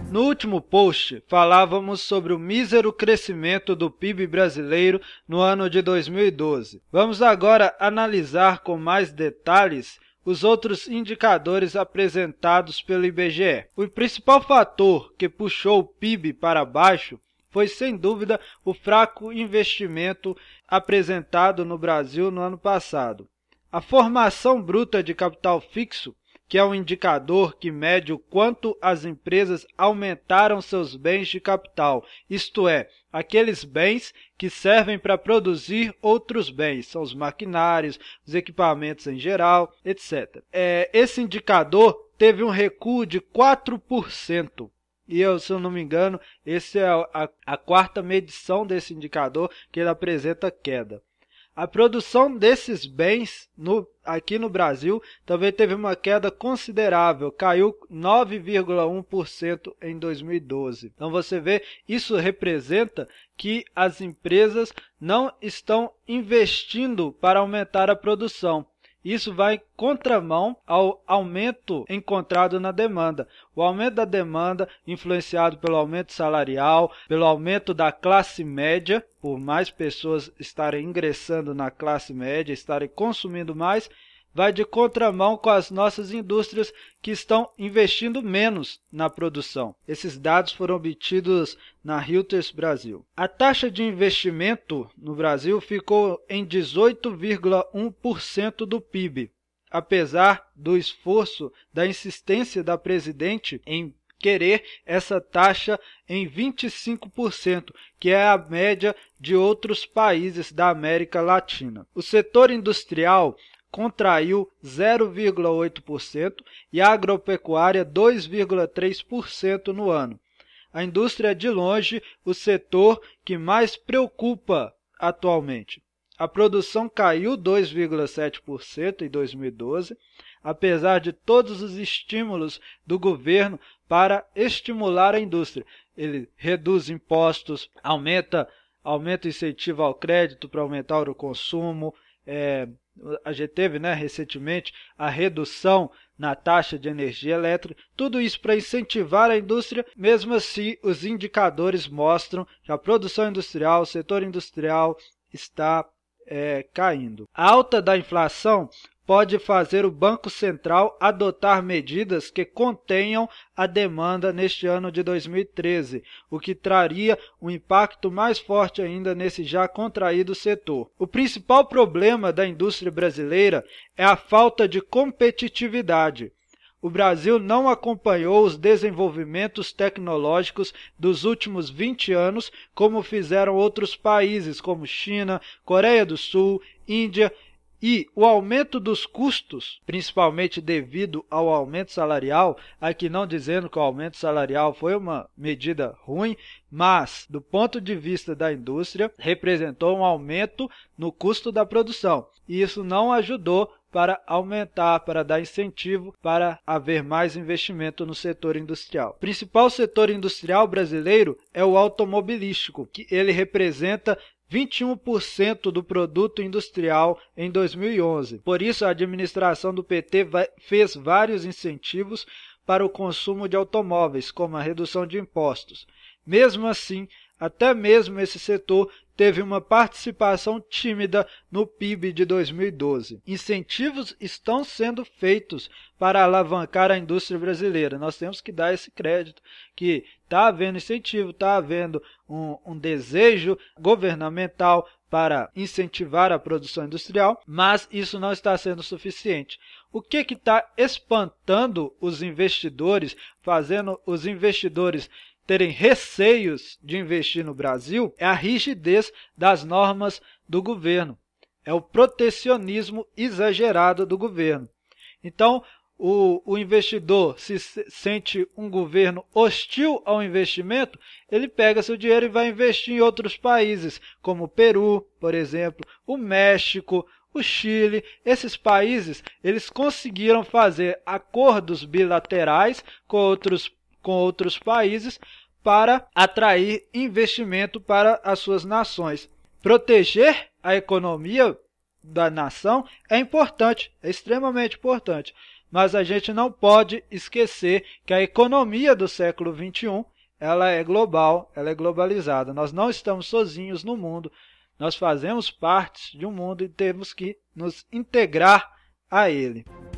No último post, falávamos sobre o mísero crescimento do PIB brasileiro no ano de 2012. Vamos agora analisar com mais detalhes os outros indicadores apresentados pelo IBGE. O principal fator que puxou o PIB para baixo foi, sem dúvida, o fraco investimento apresentado no Brasil no ano passado. A formação bruta de capital fixo, que é um indicador que mede o quanto as empresas aumentaram seus bens de capital, isto é, aqueles bens que servem para produzir outros bens, são os maquinários, os equipamentos em geral, etc. Esse indicador teve um recuo de 4%. E se eu não me engano, essa é a quarta medição desse indicador que ele apresenta queda. A produção desses bens aqui no Brasil também teve uma queda considerável, caiu 9,1% em 2012. Então você vê, isso representa que as empresas não estão investindo para aumentar a produção. Isso vai em contramão ao aumento encontrado na demanda. O aumento da demanda, influenciado pelo aumento salarial, pelo aumento da classe média, por mais pessoas estarem ingressando na classe média, estarem consumindo mais, vai de contramão com as nossas indústrias que estão investindo menos na produção. Esses dados foram obtidos na Reuters Brasil. A taxa de investimento no Brasil ficou em 18,1% do PIB, apesar do esforço, da insistência da presidente em querer essa taxa em 25%, que é a média de outros países da América Latina. O setor industrial contraiu 0,8% e a agropecuária 2,3% no ano. A indústria é de longe o setor que mais preocupa atualmente. A produção caiu 2,7% em 2012, apesar de todos os estímulos do governo para estimular a indústria. Ele reduz impostos, aumenta o incentivo ao crédito para aumentar o consumo. A gente teve recentemente a redução na taxa de energia elétrica, tudo isso para incentivar a indústria. Mesmo assim, os indicadores mostram que a produção industrial, o setor industrial está caindo. A alta da inflação pode fazer o Banco Central adotar medidas que contenham a demanda neste ano de 2013, o que traria um impacto mais forte ainda nesse já contraído setor. O principal problema da indústria brasileira é a falta de competitividade. O Brasil não acompanhou os desenvolvimentos tecnológicos dos últimos 20 anos, como fizeram outros países como China, Coreia do Sul, Índia. E o aumento dos custos, principalmente devido ao aumento salarial, aqui não dizendo que o aumento salarial foi uma medida ruim, mas do ponto de vista da indústria, representou um aumento no custo da produção. E isso não ajudou para aumentar, para dar incentivo para haver mais investimento no setor industrial. O principal setor industrial brasileiro é o automobilístico, que ele representa 21% do produto industrial em 2011. Por isso, a administração do PT fez vários incentivos para o consumo de automóveis, como a redução de impostos. Mesmo assim, até mesmo esse setor teve uma participação tímida no PIB de 2012. Incentivos estão sendo feitos para alavancar a indústria brasileira. Nós temos que dar esse crédito, que está havendo incentivo, está havendo um desejo governamental para incentivar a produção industrial, mas isso não está sendo suficiente. O que está espantando os investidores, fazendo os investidores terem receios de investir no Brasil, é a rigidez das normas do governo. É o protecionismo exagerado do governo. Então, o investidor se sente um governo hostil ao investimento, ele pega seu dinheiro e vai investir em outros países, como o Peru, por exemplo, o México, o Chile. Esses países, eles conseguiram fazer acordos bilaterais com outros países para atrair investimento para as suas nações. Proteger a economia da nação é importante, é extremamente importante, mas a gente não pode esquecer que a economia do século XXI ela é global, ela é globalizada. Nós não estamos sozinhos no mundo, nós fazemos parte de um mundo e temos que nos integrar a ele.